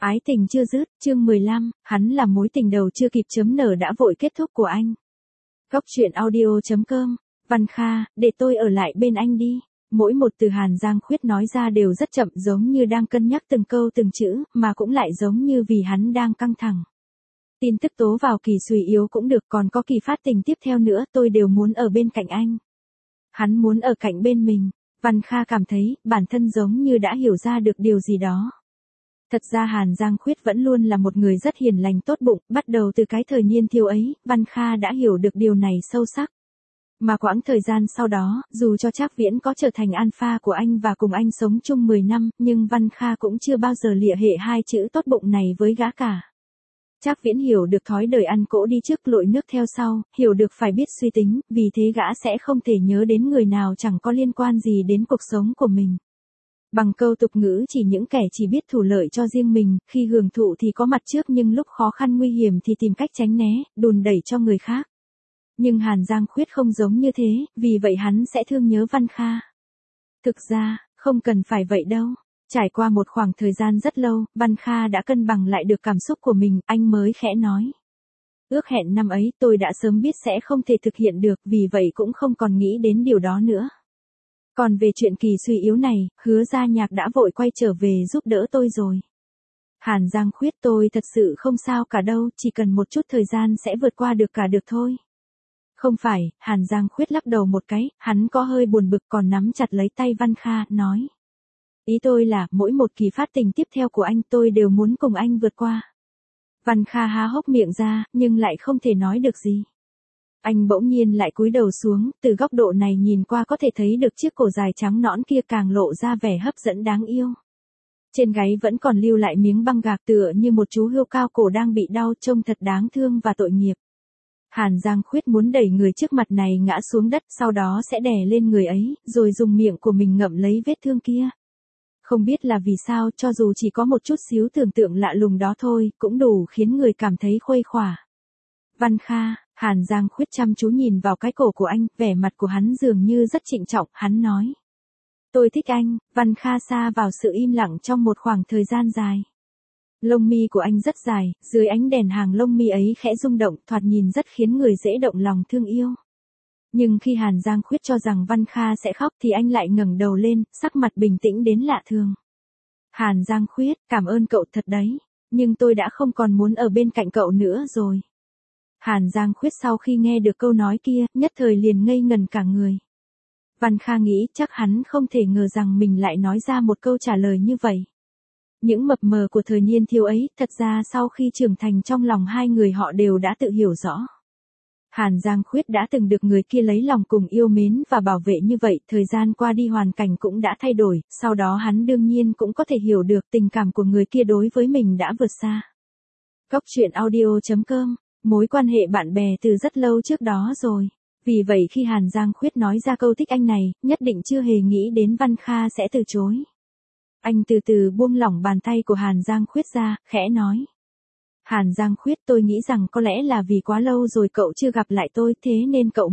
Ái tình chưa dứt, chương 15, hắn là mối tình đầu chưa kịp chấm nở đã vội kết thúc của anh. Góc truyện audio.com, Văn Kha, để tôi ở lại bên anh đi. Mỗi một từ Hàn Giang Khuyết nói ra đều rất chậm, giống như đang cân nhắc từng câu từng chữ, mà cũng lại giống như vì hắn đang căng thẳng. Tin tức tố vào kỳ suy yếu cũng được, còn có kỳ phát tình tiếp theo nữa, tôi đều muốn ở bên cạnh anh. Hắn muốn ở cạnh bên mình. Văn Kha cảm thấy, bản thân giống như đã hiểu ra được điều gì đó. Thật ra Hàn Giang Khuyết vẫn luôn là một người rất hiền lành tốt bụng, bắt đầu từ cái thời niên thiếu ấy, Văn Kha đã hiểu được điều này sâu sắc. Mà quãng thời gian sau đó, dù cho Trác Viễn có trở thành alpha của anh và cùng anh sống chung 10 năm, nhưng Văn Kha cũng chưa bao giờ lìa hệ hai chữ tốt bụng này với gã cả. Trác Viễn hiểu được thói đời ăn cỗ đi trước lội nước theo sau, hiểu được phải biết suy tính, vì thế gã sẽ không thể nhớ đến người nào chẳng có liên quan gì đến cuộc sống của mình. Bằng câu tục ngữ chỉ những kẻ chỉ biết thủ lợi cho riêng mình, khi hưởng thụ thì có mặt trước nhưng lúc khó khăn nguy hiểm thì tìm cách tránh né, đùn đẩy cho người khác. Nhưng Hàn Giang Khuyết không giống như thế, vì vậy hắn sẽ thương nhớ Văn Kha. Thực ra, không cần phải vậy đâu. Trải qua một khoảng thời gian rất lâu, Văn Kha đã cân bằng lại được cảm xúc của mình, anh mới khẽ nói. Ước hẹn năm ấy tôi đã sớm biết sẽ không thể thực hiện được, vì vậy cũng không còn nghĩ đến điều đó nữa. Còn về chuyện kỳ suy yếu này, Hứa Gia Nhạc đã vội quay trở về giúp đỡ tôi rồi. Hàn Giang Khuyết, tôi thật sự không sao cả đâu, chỉ cần một chút thời gian sẽ vượt qua được cả được thôi. Không phải, Hàn Giang Khuyết lắc đầu một cái, hắn có hơi buồn bực còn nắm chặt lấy tay Văn Kha, nói. Ý tôi là, mỗi một kỳ phát tình tiếp theo của anh tôi đều muốn cùng anh vượt qua. Văn Kha há hốc miệng ra, nhưng lại không thể nói được gì. Anh bỗng nhiên lại cúi đầu xuống, từ góc độ này nhìn qua có thể thấy được chiếc cổ dài trắng nõn kia càng lộ ra vẻ hấp dẫn đáng yêu. Trên gáy vẫn còn lưu lại miếng băng gạc tựa như một chú hươu cao cổ đang bị đau, trông thật đáng thương và tội nghiệp. Hàn Giang Khuyết muốn đẩy người trước mặt này ngã xuống đất, sau đó sẽ đè lên người ấy, rồi dùng miệng của mình ngậm lấy vết thương kia. Không biết là vì sao, cho dù chỉ có một chút xíu tưởng tượng lạ lùng đó thôi, cũng đủ khiến người cảm thấy khuây khỏa. Văn Kha, Hàn Giang Khuyết chăm chú nhìn vào cái cổ của anh, vẻ mặt của hắn dường như rất trịnh trọng, hắn nói. Tôi thích anh. Văn Kha sa vào sự im lặng trong một khoảng thời gian dài. Lông mi của anh rất dài, dưới ánh đèn hàng lông mi ấy khẽ rung động, thoạt nhìn rất khiến người dễ động lòng thương yêu. Nhưng khi Hàn Giang Khuyết cho rằng Văn Kha sẽ khóc thì anh lại ngẩng đầu lên, sắc mặt bình tĩnh đến lạ thường. Hàn Giang Khuyết, cảm ơn cậu thật đấy, nhưng tôi đã không còn muốn ở bên cạnh cậu nữa rồi. Hàn Giang Khuyết sau khi nghe được câu nói kia, nhất thời liền ngây ngần cả người. Văn Kha nghĩ chắc hắn không thể ngờ rằng mình lại nói ra một câu trả lời như vậy. Những mập mờ của thời niên thiếu ấy, thật ra sau khi trưởng thành trong lòng hai người họ đều đã tự hiểu rõ. Hàn Giang Khuyết đã từng được người kia lấy lòng cùng yêu mến và bảo vệ như vậy, thời gian qua đi hoàn cảnh cũng đã thay đổi, sau đó hắn đương nhiên cũng có thể hiểu được tình cảm của người kia đối với mình đã vượt xa. Góc truyện audio.com, mối quan hệ bạn bè từ rất lâu trước đó rồi. Vì vậy khi Hàn Giang Khuyết nói ra câu thích anh này, nhất định chưa hề nghĩ đến Văn Kha sẽ từ chối. Anh từ từ buông lỏng bàn tay của Hàn Giang Khuyết ra, khẽ nói. Hàn Giang Khuyết, tôi nghĩ rằng có lẽ là vì quá lâu rồi cậu chưa gặp lại tôi, thế nên cậu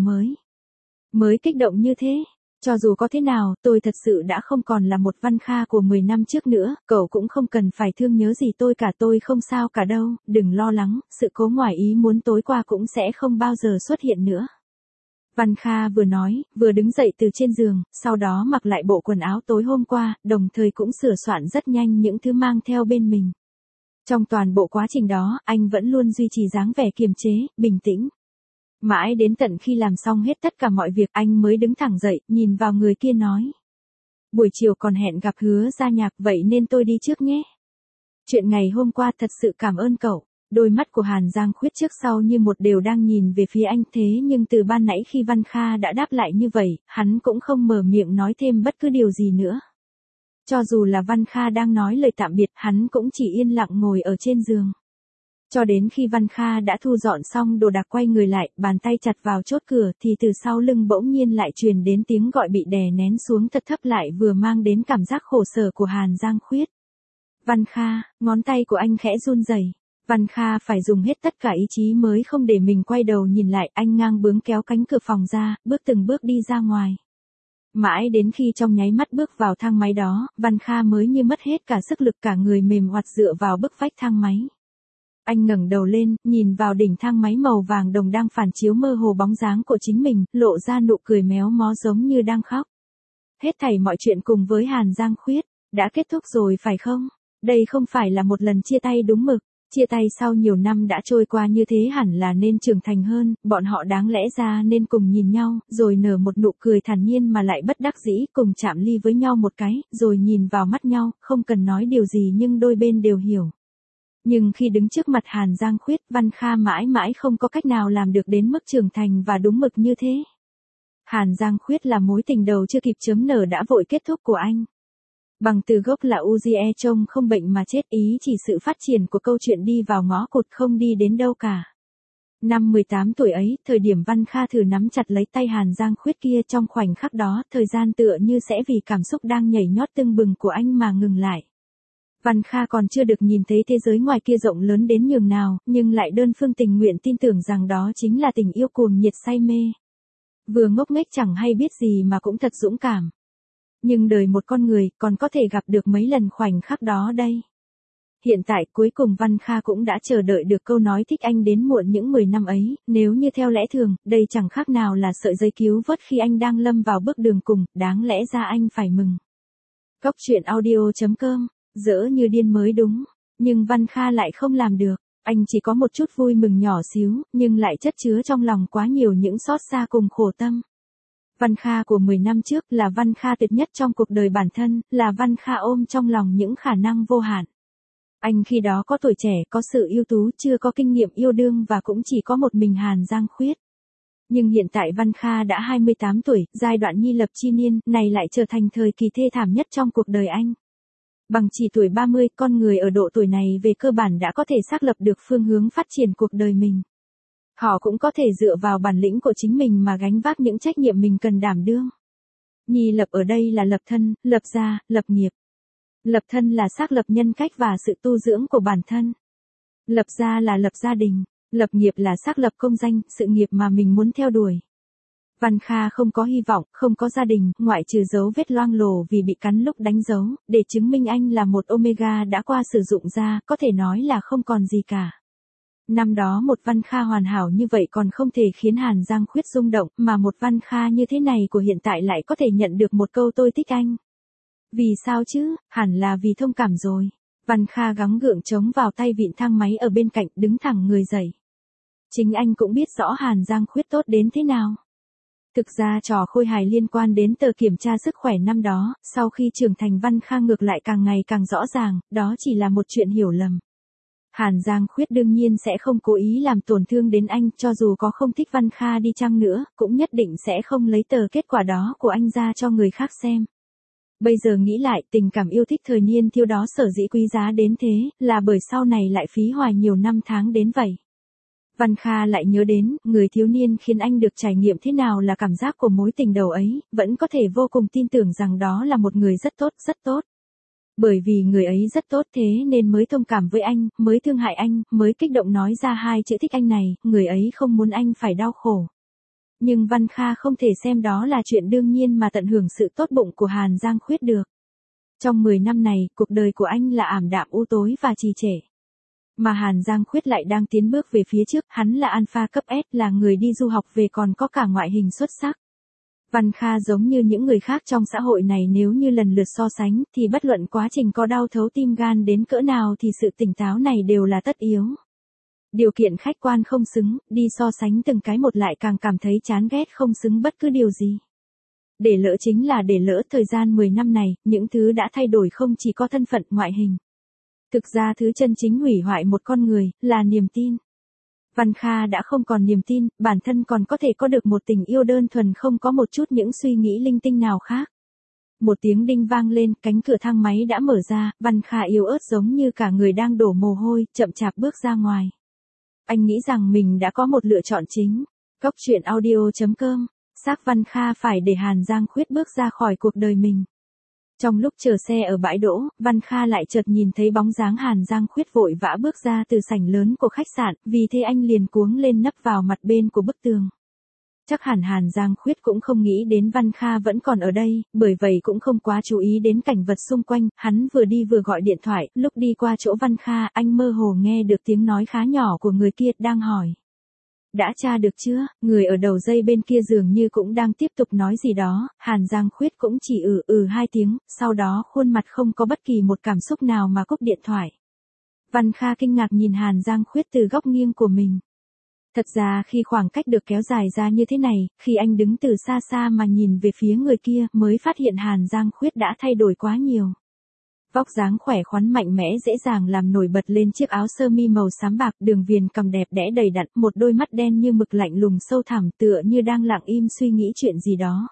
mới kích động như thế. Cho dù có thế nào, tôi thật sự đã không còn là một Văn Kha của 10 năm trước nữa, cậu cũng không cần phải thương nhớ gì tôi cả, tôi không sao cả đâu, đừng lo lắng, sự cố ngoài ý muốn tối qua cũng sẽ không bao giờ xuất hiện nữa. Văn Kha vừa nói, vừa đứng dậy từ trên giường, sau đó mặc lại bộ quần áo tối hôm qua, đồng thời cũng sửa soạn rất nhanh những thứ mang theo bên mình. Trong toàn bộ quá trình đó, anh vẫn luôn duy trì dáng vẻ kiềm chế, bình tĩnh. Mãi đến tận khi làm xong hết tất cả mọi việc anh mới đứng thẳng dậy, nhìn vào người kia nói. Buổi chiều còn hẹn gặp Hứa Gia Nhạc, vậy nên tôi đi trước nhé. Chuyện ngày hôm qua thật sự cảm ơn cậu. Đôi mắt của Hàn Giang Khuyết trước sau như một đều đang nhìn về phía anh, thế nhưng từ ban nãy khi Văn Kha đã đáp lại như vậy, hắn cũng không mở miệng nói thêm bất cứ điều gì nữa. Cho dù là Văn Kha đang nói lời tạm biệt, hắn cũng chỉ yên lặng ngồi ở trên giường. Cho đến khi Văn Kha đã thu dọn xong đồ đạc quay người lại, bàn tay chặt vào chốt cửa thì từ sau lưng bỗng nhiên lại truyền đến tiếng gọi bị đè nén xuống thật thấp lại vừa mang đến cảm giác khổ sở của Hàn Giang Khuyết. Văn Kha, ngón tay của anh khẽ run rẩy. Văn Kha phải dùng hết tất cả ý chí mới không để mình quay đầu nhìn lại, anh ngang bướng kéo cánh cửa phòng ra, bước từng bước đi ra ngoài. Mãi đến khi trong nháy mắt bước vào thang máy đó, Văn Kha mới như mất hết cả sức lực, cả người mềm oặt dựa vào bức vách thang máy. Anh ngẩng đầu lên, nhìn vào đỉnh thang máy màu vàng đồng đang phản chiếu mơ hồ bóng dáng của chính mình, lộ ra nụ cười méo mó giống như đang khóc. Hết thảy mọi chuyện cùng với Hàn Giang Khuyết đã kết thúc rồi phải không? Đây không phải là một lần chia tay đúng mực. Chia tay sau nhiều năm đã trôi qua như thế hẳn là nên trưởng thành hơn, bọn họ đáng lẽ ra nên cùng nhìn nhau, rồi nở một nụ cười thản nhiên mà lại bất đắc dĩ, cùng chạm ly với nhau một cái, rồi nhìn vào mắt nhau, không cần nói điều gì nhưng đôi bên đều hiểu. Nhưng khi đứng trước mặt Hàn Giang Khuyết, Văn Kha mãi mãi không có cách nào làm được đến mức trưởng thành và đúng mực như thế. Hàn Giang Khuyết là mối tình đầu chưa kịp chớm nở đã vội kết thúc của anh. Bằng từ gốc là Uzie trông không bệnh mà chết, ý chỉ sự phát triển của câu chuyện đi vào ngõ cụt không đi đến đâu cả. Năm 18 tuổi ấy, thời điểm Văn Kha thử nắm chặt lấy tay Hàn Giang Khuyết kia, trong khoảnh khắc đó, thời gian tựa như sẽ vì cảm xúc đang nhảy nhót tưng bừng của anh mà ngừng lại. Văn Kha còn chưa được nhìn thấy thế giới ngoài kia rộng lớn đến nhường nào, nhưng lại đơn phương tình nguyện tin tưởng rằng đó chính là tình yêu cuồng nhiệt say mê. Vừa ngốc nghếch chẳng hay biết gì mà cũng thật dũng cảm. Nhưng đời một con người còn có thể gặp được mấy lần khoảnh khắc đó đây. Hiện tại cuối cùng Văn Kha cũng đã chờ đợi được câu nói thích anh đến muộn những 10 năm ấy, nếu như theo lẽ thường, đây chẳng khác nào là sợi dây cứu vớt khi anh đang lâm vào bước đường cùng, đáng lẽ ra anh phải mừng. Cóc truyện audio.com, dỡ như điên mới đúng, nhưng Văn Kha lại không làm được, anh chỉ có một chút vui mừng nhỏ xíu, nhưng lại chất chứa trong lòng quá nhiều những xót xa cùng khổ tâm. Văn Kha của 10 năm trước là Văn Kha tuyệt nhất trong cuộc đời bản thân, là Văn Kha ôm trong lòng những khả năng vô hạn. Anh khi đó có tuổi trẻ, có sự ưu tú, chưa có kinh nghiệm yêu đương và cũng chỉ có một mình Hàn Giang Khuyết. Nhưng hiện tại Văn Kha đã 28 tuổi, giai đoạn nhi lập chi niên, này lại trở thành thời kỳ thê thảm nhất trong cuộc đời anh. Bằng chỉ tuổi 30, con người ở độ tuổi này về cơ bản đã có thể xác lập được phương hướng phát triển cuộc đời mình. Họ cũng có thể dựa vào bản lĩnh của chính mình mà gánh vác những trách nhiệm mình cần đảm đương. Nhi lập ở đây là lập thân, lập gia, lập nghiệp. Lập thân là xác lập nhân cách và sự tu dưỡng của bản thân. Lập gia là lập gia đình. Lập nghiệp là xác lập công danh, sự nghiệp mà mình muốn theo đuổi. Văn Kha không có hy vọng, không có gia đình, ngoại trừ dấu vết loang lổ vì bị cắn lúc đánh dấu, để chứng minh anh là một Omega đã qua sử dụng ra, có thể nói là không còn gì cả. Năm đó một Văn Kha hoàn hảo như vậy còn không thể khiến Hàn Giang Khuyết rung động, mà một Văn Kha như thế này của hiện tại lại có thể nhận được một câu tôi thích anh. Vì sao chứ, hẳn là vì thông cảm rồi. Văn Kha gắng gượng chống vào tay vịn thang máy ở bên cạnh, đứng thẳng người dậy. Chính anh cũng biết rõ Hàn Giang Khuyết tốt đến thế nào. Thực ra trò khôi hài liên quan đến tờ kiểm tra sức khỏe năm đó, sau khi trưởng thành Văn Kha ngược lại càng ngày càng rõ ràng, đó chỉ là một chuyện hiểu lầm. Hàn Giang Khuyết đương nhiên sẽ không cố ý làm tổn thương đến anh, cho dù có không thích Văn Kha đi chăng nữa, cũng nhất định sẽ không lấy tờ kết quả đó của anh ra cho người khác xem. Bây giờ nghĩ lại, tình cảm yêu thích thời niên thiếu đó sở dĩ quý giá đến thế, là bởi sau này lại phí hoài nhiều năm tháng đến vậy. Văn Kha lại nhớ đến, người thiếu niên khiến anh được trải nghiệm thế nào là cảm giác của mối tình đầu ấy, vẫn có thể vô cùng tin tưởng rằng đó là một người rất tốt, rất tốt. Bởi vì người ấy rất tốt thế nên mới thông cảm với anh, mới thương hại anh, mới kích động nói ra hai chữ thích anh này, người ấy không muốn anh phải đau khổ. Nhưng Văn Kha không thể xem đó là chuyện đương nhiên mà tận hưởng sự tốt bụng của Hàn Giang Khuyết được. Trong 10 năm này, cuộc đời của anh là ảm đạm u tối và trì trệ. Mà Hàn Giang Khuyết lại đang tiến bước về phía trước, hắn là alpha cấp S, là người đi du học về còn có cả ngoại hình xuất sắc. Văn Kha giống như những người khác trong xã hội này, nếu như lần lượt so sánh, thì bất luận quá trình có đau thấu tim gan đến cỡ nào thì sự tỉnh táo này đều là tất yếu. Điều kiện khách quan không xứng, đi so sánh từng cái một lại càng cảm thấy chán ghét không xứng bất cứ điều gì. Để lỡ chính là để lỡ, thời gian 10 năm này, những thứ đã thay đổi không chỉ có thân phận, ngoại hình. Thực ra thứ chân chính hủy hoại một con người, là niềm tin. Văn Kha đã không còn niềm tin, bản thân còn có thể có được một tình yêu đơn thuần không có một chút những suy nghĩ linh tinh nào khác. Một tiếng đinh vang lên, cánh cửa thang máy đã mở ra, Văn Kha yếu ớt giống như cả người đang đổ mồ hôi, chậm chạp bước ra ngoài. Anh nghĩ rằng mình đã có một lựa chọn chính. Cóc truyện audio.com, xác Văn Kha phải để Hàn Giang Khuyết bước ra khỏi cuộc đời mình. Trong lúc chờ xe ở bãi đỗ, Văn Kha lại chợt nhìn thấy bóng dáng Hàn Giang Khuyết vội vã bước ra từ sảnh lớn của khách sạn, vì thế anh liền cuống lên nấp vào mặt bên của bức tường. Chắc hẳn Hàn Giang Khuyết cũng không nghĩ đến Văn Kha vẫn còn ở đây, bởi vậy cũng không quá chú ý đến cảnh vật xung quanh, hắn vừa đi vừa gọi điện thoại, lúc đi qua chỗ Văn Kha, anh mơ hồ nghe được tiếng nói khá nhỏ của người kia đang hỏi. Đã tra được chưa? Người ở đầu dây bên kia dường như cũng đang tiếp tục nói gì đó, Hàn Giang Khuyết cũng chỉ hai tiếng, sau đó khuôn mặt không có bất kỳ một cảm xúc nào mà cúp điện thoại. Văn Kha kinh ngạc nhìn Hàn Giang Khuyết từ góc nghiêng của mình. Thật ra khi khoảng cách được kéo dài ra như thế này, khi anh đứng từ xa xa mà nhìn về phía người kia mới phát hiện Hàn Giang Khuyết đã thay đổi quá nhiều. Vóc dáng khỏe khoắn mạnh mẽ dễ dàng làm nổi bật lên chiếc áo sơ mi màu xám bạc, đường viền cằm đẹp đẽ đầy đặn, một đôi mắt đen như mực lạnh lùng sâu thẳm tựa như đang lặng im suy nghĩ chuyện gì đó.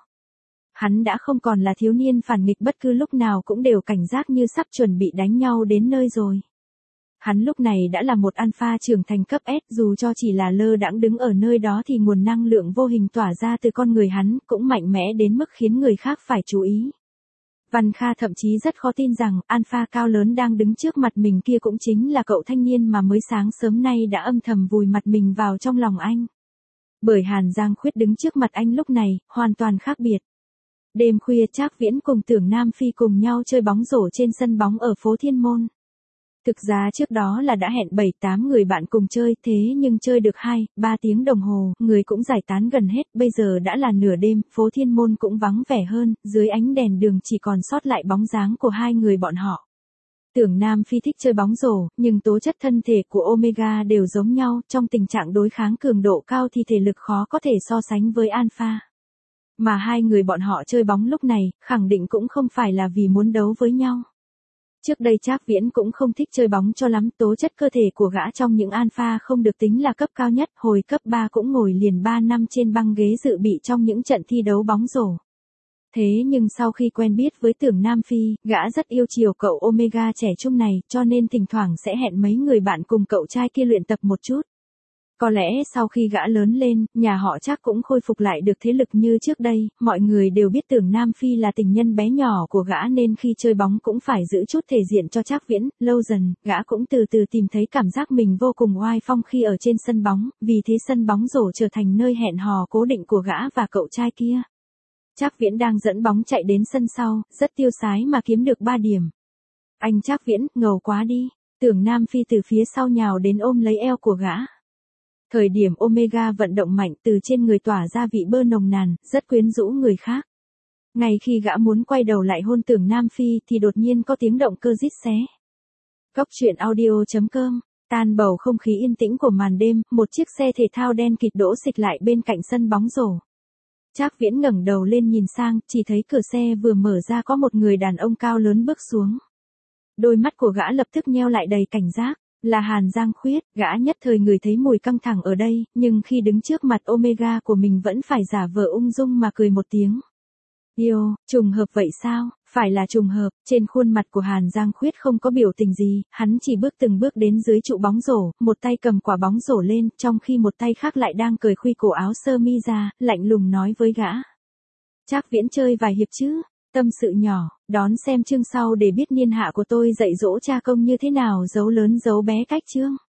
Hắn đã không còn là thiếu niên phản nghịch bất cứ lúc nào cũng đều cảnh giác như sắp chuẩn bị đánh nhau đến nơi rồi. Hắn lúc này đã là một alpha trưởng thành cấp S, dù cho chỉ là lơ đãng đứng ở nơi đó thì nguồn năng lượng vô hình tỏa ra từ con người hắn cũng mạnh mẽ đến mức khiến người khác phải chú ý. Văn Kha thậm chí rất khó tin rằng alpha cao lớn đang đứng trước mặt mình kia cũng chính là cậu thanh niên mà mới sáng sớm nay đã âm thầm vùi mặt mình vào trong lòng anh. Bởi Hàn Giang Khuyết đứng trước mặt anh lúc này, hoàn toàn khác biệt. Đêm khuya Trác Viễn cùng Tưởng Nam Phi cùng nhau chơi bóng rổ trên sân bóng ở phố Thiên Môn. Thực ra trước đó là đã hẹn 7-8 người bạn cùng chơi, thế nhưng chơi được 2-3 tiếng đồng hồ, người cũng giải tán gần hết, bây giờ đã là nửa đêm, phố Thiên Môn cũng vắng vẻ hơn, dưới ánh đèn đường chỉ còn sót lại bóng dáng của hai người bọn họ. Tưởng Nam Phi thích chơi bóng rổ, nhưng tố chất thân thể của Omega đều giống nhau, trong tình trạng đối kháng cường độ cao thì thể lực khó có thể so sánh với Alpha. Mà hai người bọn họ chơi bóng lúc này, khẳng định cũng không phải là vì muốn đấu với nhau. Trước đây Trác Viễn cũng không thích chơi bóng cho lắm, tố chất cơ thể của gã trong những alpha không được tính là cấp cao nhất, hồi cấp 3 cũng ngồi liền 3 năm trên băng ghế dự bị trong những trận thi đấu bóng rổ. Thế nhưng sau khi quen biết với Tưởng Nam Phi, gã rất yêu chiều cậu Omega trẻ trung này, cho nên thỉnh thoảng sẽ hẹn mấy người bạn cùng cậu trai kia luyện tập một chút. Có lẽ sau khi gã lớn lên, nhà họ Trác cũng khôi phục lại được thế lực như trước đây, mọi người đều biết Tưởng Nam Phi là tình nhân bé nhỏ của gã nên khi chơi bóng cũng phải giữ chút thể diện cho Trác Viễn, lâu dần, gã cũng từ từ tìm thấy cảm giác mình vô cùng oai phong khi ở trên sân bóng, vì thế sân bóng rổ trở thành nơi hẹn hò cố định của gã và cậu trai kia. Trác Viễn đang dẫn bóng chạy đến sân sau, rất tiêu sái mà kiếm được 3 điểm. Anh Trác Viễn, ngầu quá đi, Tưởng Nam Phi từ phía sau nhào đến ôm lấy eo của gã. Thời điểm Omega vận động mạnh từ trên người tỏa ra vị bơ nồng nàn, rất quyến rũ người khác. Ngay khi gã muốn quay đầu lại hôn Tưởng Nam Phi thì đột nhiên có tiếng động cơ rít xé. Cóc truyện audio.com, tan bầu không khí yên tĩnh của màn đêm, một chiếc xe thể thao đen kịt đỗ xịch lại bên cạnh sân bóng rổ. Trác Viễn ngẩng đầu lên nhìn sang, chỉ thấy cửa xe vừa mở ra có một người đàn ông cao lớn bước xuống. Đôi mắt của gã lập tức nheo lại đầy cảnh giác. Là Hàn Giang Khuyết, gã nhất thời ngửi thấy mùi căng thẳng ở đây, nhưng khi đứng trước mặt Omega của mình vẫn phải giả vờ ung dung mà cười một tiếng. Yêu, trùng hợp vậy sao? Phải là trùng hợp, trên khuôn mặt của Hàn Giang Khuyết không có biểu tình gì, hắn chỉ bước từng bước đến dưới trụ bóng rổ, một tay cầm quả bóng rổ lên, trong khi một tay khác lại đang cởi khuy cổ áo sơ mi ra, lạnh lùng nói với gã. Trác Viễn chơi vài hiệp chứ? Tâm sự nhỏ, đón xem chương sau để biết niên hạ của tôi dạy dỗ cha công như thế nào, giấu lớn giấu bé cách chương.